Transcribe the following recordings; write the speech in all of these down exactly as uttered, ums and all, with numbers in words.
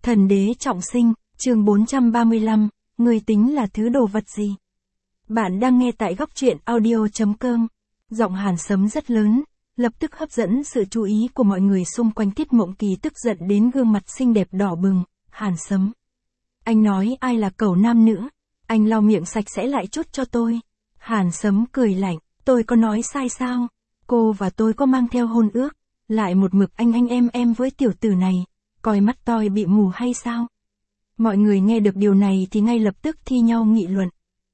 Thần đế trọng sinh, chương bốn trăm ba mươi lăm, người tính là thứ đồ vật gì? Bạn đang nghe tại góc truyện audio.com. Giọng Hàn Sấm rất lớn, lập tức hấp dẫn sự chú ý của mọi người xung quanh. Tiết Mộng Kỳ tức giận đến gương mặt xinh đẹp đỏ bừng. Hàn Sấm, anh nói ai là cẩu nam nữ? Anh lau miệng sạch sẽ lại chút cho tôi. Hàn Sấm cười lạnh, tôi có nói sai sao? Cô và tôi có mang theo hôn ước, lại một mực anh anh em em với tiểu tử này, coi mắt tôi bị mù hay sao? Mọi người nghe được điều này thì ngay lập tức thi nhau nghị luận.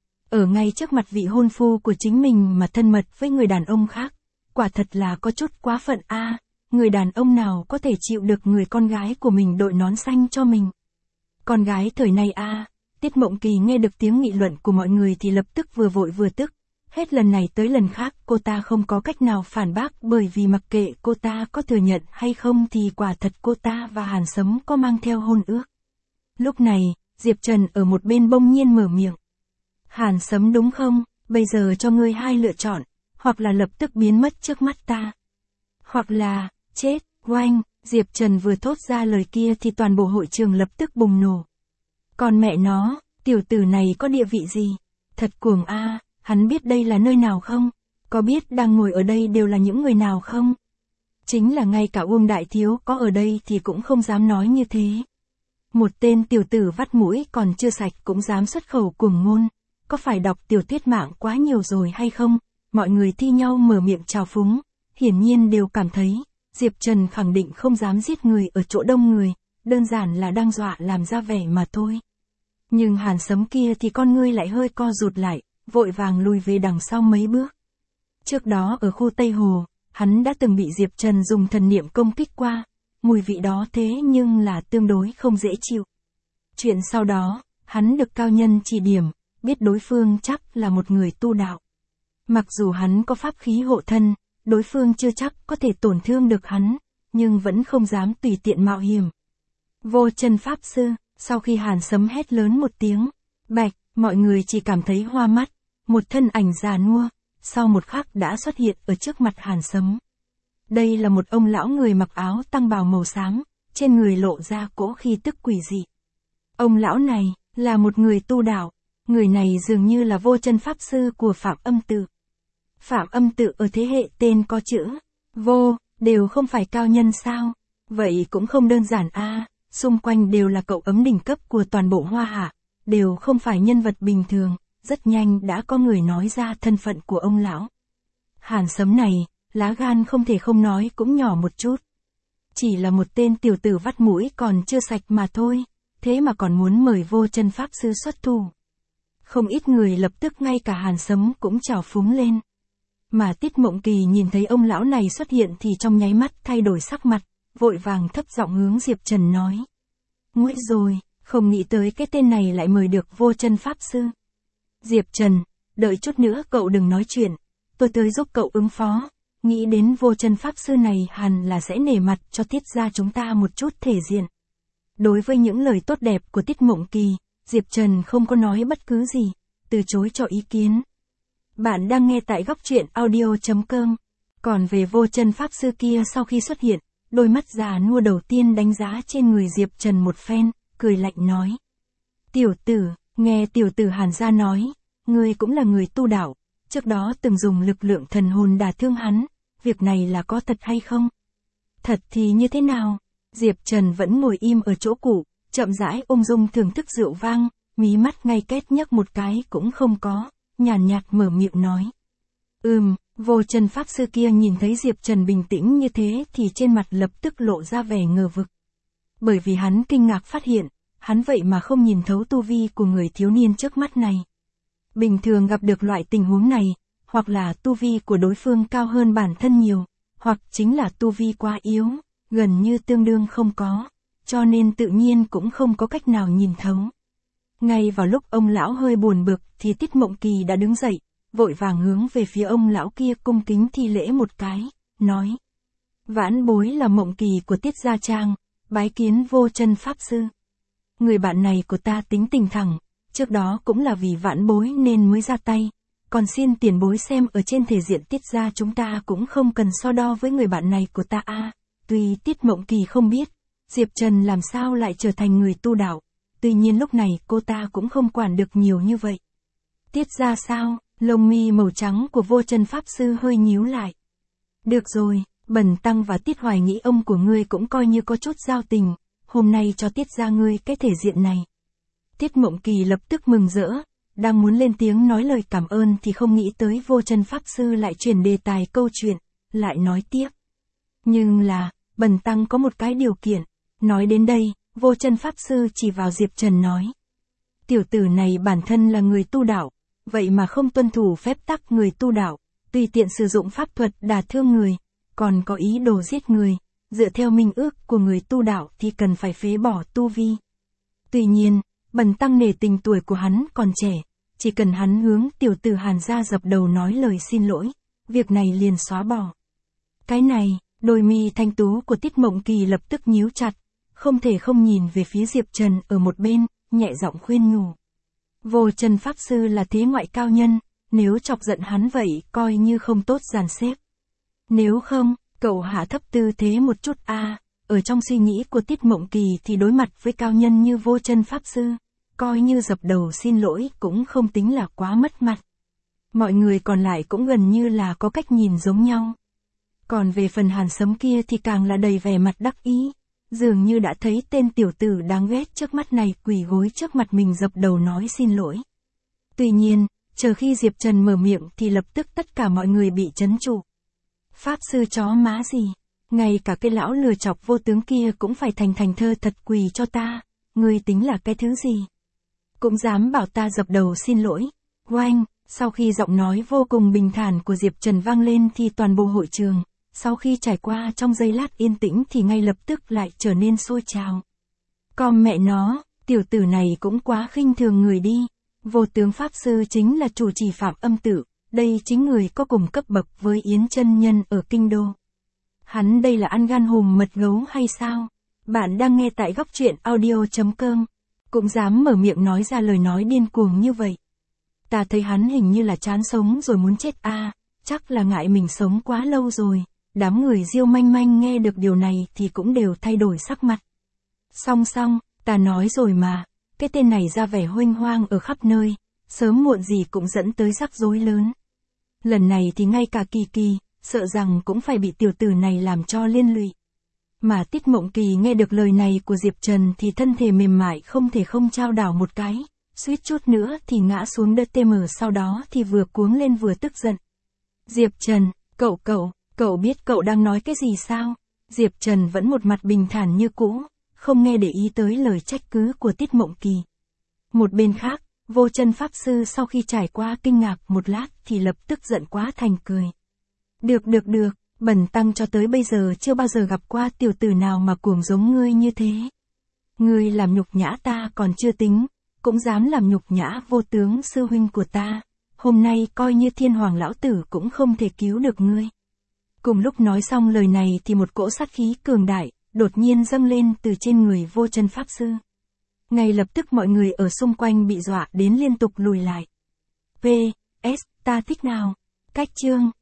Ở ngay trước mặt vị hôn phu của chính mình mà thân mật với người đàn ông khác, quả thật là có chút quá phận a. À, người đàn ông nào có thể chịu được người con gái của mình đội nón xanh cho mình? Con gái thời này a. À, Tiết Mộng Kỳ nghe được tiếng nghị luận của mọi người thì lập tức vừa vội vừa tức. Hết lần này tới lần khác cô ta không có cách nào phản bác, bởi vì mặc kệ cô ta có thừa nhận hay không thì quả thật cô ta và Hàn Sấm có mang theo hôn ước. Lúc này, Diệp Trần ở một bên bỗng nhiên mở miệng. Hàn Sấm đúng không? Bây giờ cho ngươi hai lựa chọn, hoặc là lập tức biến mất trước mắt ta, hoặc là, chết, oanh. Diệp Trần vừa thốt ra lời kia thì toàn bộ hội trường lập tức bùng nổ. Còn mẹ nó, tiểu tử này có địa vị gì? Thật cuồng a. À. Hắn biết đây là nơi nào không? Có biết đang ngồi ở đây đều là những người nào không? Chính là ngay cả Uông Đại Thiếu có ở đây thì cũng không dám nói như thế. Một tên tiểu tử vắt mũi còn chưa sạch cũng dám xuất khẩu cuồng ngôn. Có phải đọc tiểu thuyết mạng quá nhiều rồi hay không? Mọi người thi nhau mở miệng trào phúng. Hiển nhiên đều cảm thấy, Diệp Trần khẳng định không dám giết người ở chỗ đông người. Đơn giản là đang dọa làm ra vẻ mà thôi. Nhưng Hàn Sấm kia thì con ngươi lại hơi co rụt lại, vội vàng lùi về đằng sau mấy bước. Trước đó ở khu Tây Hồ, hắn đã từng bị Diệp Trần dùng thần niệm công kích qua, mùi vị đó thế nhưng là tương đối không dễ chịu. Chuyện sau đó, hắn được cao nhân chỉ điểm, biết đối phương chắc là một người tu đạo. Mặc dù hắn có pháp khí hộ thân, đối phương chưa chắc có thể tổn thương được hắn, nhưng vẫn không dám tùy tiện mạo hiểm. Vô Chân Pháp Sư, sau khi Hàn Sấm hét lớn một tiếng, bạch, mọi người chỉ cảm thấy hoa mắt. Một thân ảnh già nua, sau một khắc đã xuất hiện ở trước mặt Hàn Sấm. Đây là một ông lão người mặc áo tăng bào màu xám, trên người lộ ra cỗ khí tức quỷ dị. Ông lão này, là một người tu đạo, người này dường như là Vô Chân Pháp Sư của Phạm Âm Tự. Phạm Âm Tự ở thế hệ tên có chữ Vô, đều không phải cao nhân sao? Vậy cũng không đơn giản a. À, xung quanh đều là cậu ấm đỉnh cấp của toàn bộ Hoa Hạ, đều không phải nhân vật bình thường. Rất nhanh đã có người nói ra thân phận của ông lão. Hàn Sấm này, lá gan không thể không nói cũng nhỏ một chút. Chỉ là một tên tiểu tử vắt mũi còn chưa sạch mà thôi, thế mà còn muốn mời Vô Chân Pháp Sư xuất thủ. Không ít người lập tức ngay cả Hàn Sấm cũng trào phúng lên. Mà Tiết Mộng Kỳ nhìn thấy ông lão này xuất hiện thì trong nháy mắt thay đổi sắc mặt, vội vàng thấp giọng hướng Diệp Trần nói. Nguội rồi, không nghĩ tới cái tên này lại mời được Vô Chân Pháp Sư. Diệp Trần, đợi chút nữa cậu đừng nói chuyện, tôi tới giúp cậu ứng phó, nghĩ đến Vô Chân Pháp Sư này hẳn là sẽ nể mặt cho Tiết gia chúng ta một chút thể diện. Đối với những lời tốt đẹp của Tiết Mộng Kỳ, Diệp Trần không có nói bất cứ gì, từ chối cho ý kiến. Bạn đang nghe tại góc truyện audio.com. Còn về Vô Chân Pháp Sư kia sau khi xuất hiện, đôi mắt già nua đầu tiên đánh giá trên người Diệp Trần một phen, cười lạnh nói. Tiểu tử, nghe tiểu tử Hàn gia nói, ngươi cũng là người tu đạo, trước đó từng dùng lực lượng thần hồn đả thương hắn, việc này là có thật hay không? Thật thì như thế nào? Diệp Trần vẫn ngồi im ở chỗ cũ, chậm rãi ung dung thưởng thức rượu vang, mí mắt ngay kết nhấc một cái cũng không có, nhàn nhạt mở miệng nói. Ừm, Vô Chân Pháp Sư kia nhìn thấy Diệp Trần bình tĩnh như thế thì trên mặt lập tức lộ ra vẻ ngờ vực. Bởi vì hắn kinh ngạc phát hiện, hắn vậy mà không nhìn thấu tu vi của người thiếu niên trước mắt này. Bình thường gặp được loại tình huống này, hoặc là tu vi của đối phương cao hơn bản thân nhiều, hoặc chính là tu vi quá yếu, gần như tương đương không có, cho nên tự nhiên cũng không có cách nào nhìn thấu. Ngay vào lúc ông lão hơi buồn bực thì Tiết Mộng Kỳ đã đứng dậy, vội vàng hướng về phía ông lão kia cung kính thi lễ một cái, nói. Vãn bối là Mộng Kỳ của Tiết Gia Trang, bái kiến Vô Chân Pháp Sư. Người bạn này của ta tính tình thẳng, trước đó cũng là vì vãn bối nên mới ra tay, còn xin tiền bối xem ở trên thể diện Tiết gia chúng ta cũng không cần so đo với người bạn này của ta a. À, tuy Tiết Mộng Kỳ không biết, Diệp Trần làm sao lại trở thành người tu đạo, tuy nhiên lúc này cô ta cũng không quản được nhiều như vậy. Tiết ra sao, lông mi màu trắng của Vô Chân Pháp Sư hơi nhíu lại. Được rồi, Bần Tăng và Tiết Hoài nghĩ ông của ngươi cũng coi như có chút giao tình, hôm nay cho Tiết ra ngươi cái thể diện này. Tiết Mộng Kỳ lập tức mừng rỡ, đang muốn lên tiếng nói lời cảm ơn thì không nghĩ tới Vô Chân Pháp Sư lại chuyển đề tài câu chuyện, lại nói tiếp. Nhưng là, Bần Tăng có một cái điều kiện. Nói đến đây, Vô Chân Pháp Sư chỉ vào Diệp Trần nói. Tiểu tử này bản thân là người tu đạo, vậy mà không tuân thủ phép tắc người tu đạo, tùy tiện sử dụng pháp thuật đả thương người, còn có ý đồ giết người, dựa theo minh ước của người tu đạo thì cần phải phế bỏ tu vi. Tuy nhiên, Bần Tăng nể tình tuổi của hắn còn trẻ, chỉ cần hắn hướng tiểu tử Hàn gia dập đầu nói lời xin lỗi, việc này liền xóa bỏ. Cái này, đôi mi thanh tú của Tiết Mộng Kỳ lập tức nhíu chặt, không thể không nhìn về phía Diệp Trần ở một bên, nhẹ giọng khuyên nhủ. Vô Chân Pháp Sư là thế ngoại cao nhân, nếu chọc giận hắn vậy coi như không tốt dàn xếp. Nếu không, cậu hạ thấp tư thế một chút a. À, ở trong suy nghĩ của Tiết Mộng Kỳ thì đối mặt với cao nhân như Vô Chân Pháp Sư, coi như dập đầu xin lỗi cũng không tính là quá mất mặt. Mọi người còn lại cũng gần như là có cách nhìn giống nhau. Còn về phần Hàn Sấm kia thì càng là đầy vẻ mặt đắc ý, dường như đã thấy tên tiểu tử đáng ghét trước mắt này quỳ gối trước mặt mình dập đầu nói xin lỗi. Tuy nhiên, chờ khi Diệp Trần mở miệng thì lập tức tất cả mọi người bị trấn trụ. Pháp sư chó má gì, ngay cả cái lão lừa chọc vô tướng kia cũng phải thành thành thơ thật quỳ cho ta, ngươi tính là cái thứ gì? Cũng dám bảo ta dập đầu xin lỗi. Oanh, sau khi giọng nói vô cùng bình thản của Diệp Trần vang lên thì toàn bộ hội trường, sau khi trải qua trong giây lát yên tĩnh thì ngay lập tức lại trở nên sôi trào. Con mẹ nó, tiểu tử này cũng quá khinh thường người đi. Vô tướng Pháp Sư chính là chủ trì Phạm Âm Tự, đây chính người có cùng cấp bậc với Yến chân nhân ở kinh đô. Hắn đây là ăn gan hùm mật gấu hay sao? Bạn đang nghe tại góc truyện audio chấm com, cũng dám mở miệng nói ra lời nói điên cuồng như vậy. Ta thấy hắn hình như là chán sống rồi muốn chết a, à, chắc là ngại mình sống quá lâu rồi. Đám người Diêu Manh Manh nghe được điều này thì cũng đều thay đổi sắc mặt. Song song, ta nói rồi mà, cái tên này ra vẻ huênh hoang ở khắp nơi, sớm muộn gì cũng dẫn tới rắc rối lớn. Lần này thì ngay cả Kỳ Kỳ, sợ rằng cũng phải bị tiểu tử này làm cho liên lụy. Mà Tiết Mộng Kỳ nghe được lời này của Diệp Trần thì thân thể mềm mại không thể không chao đảo một cái, suýt chút nữa thì ngã xuống đất tê mờ, sau đó thì vừa cuống lên vừa tức giận. Diệp Trần, cậu cậu, cậu biết cậu đang nói cái gì sao? Diệp Trần vẫn một mặt bình thản như cũ, không nghe để ý tới lời trách cứ của Tiết Mộng Kỳ. Một bên khác, Vô Chân Pháp Sư sau khi trải qua kinh ngạc một lát thì lập tức giận quá thành cười. Được được được, Bần Tăng cho tới bây giờ chưa bao giờ gặp qua tiểu tử nào mà cuồng giống ngươi như thế. Ngươi làm nhục nhã ta còn chưa tính, cũng dám làm nhục nhã Vô Tướng sư huynh của ta. Hôm nay coi như Thiên Hoàng lão tử cũng không thể cứu được ngươi. Cùng lúc nói xong lời này thì một cỗ sát khí cường đại, đột nhiên dâng lên từ trên người Vô Chân Pháp Sư. Ngay lập tức mọi người ở xung quanh bị dọa đến liên tục lùi lại. P S Ta thích nào? Cách chương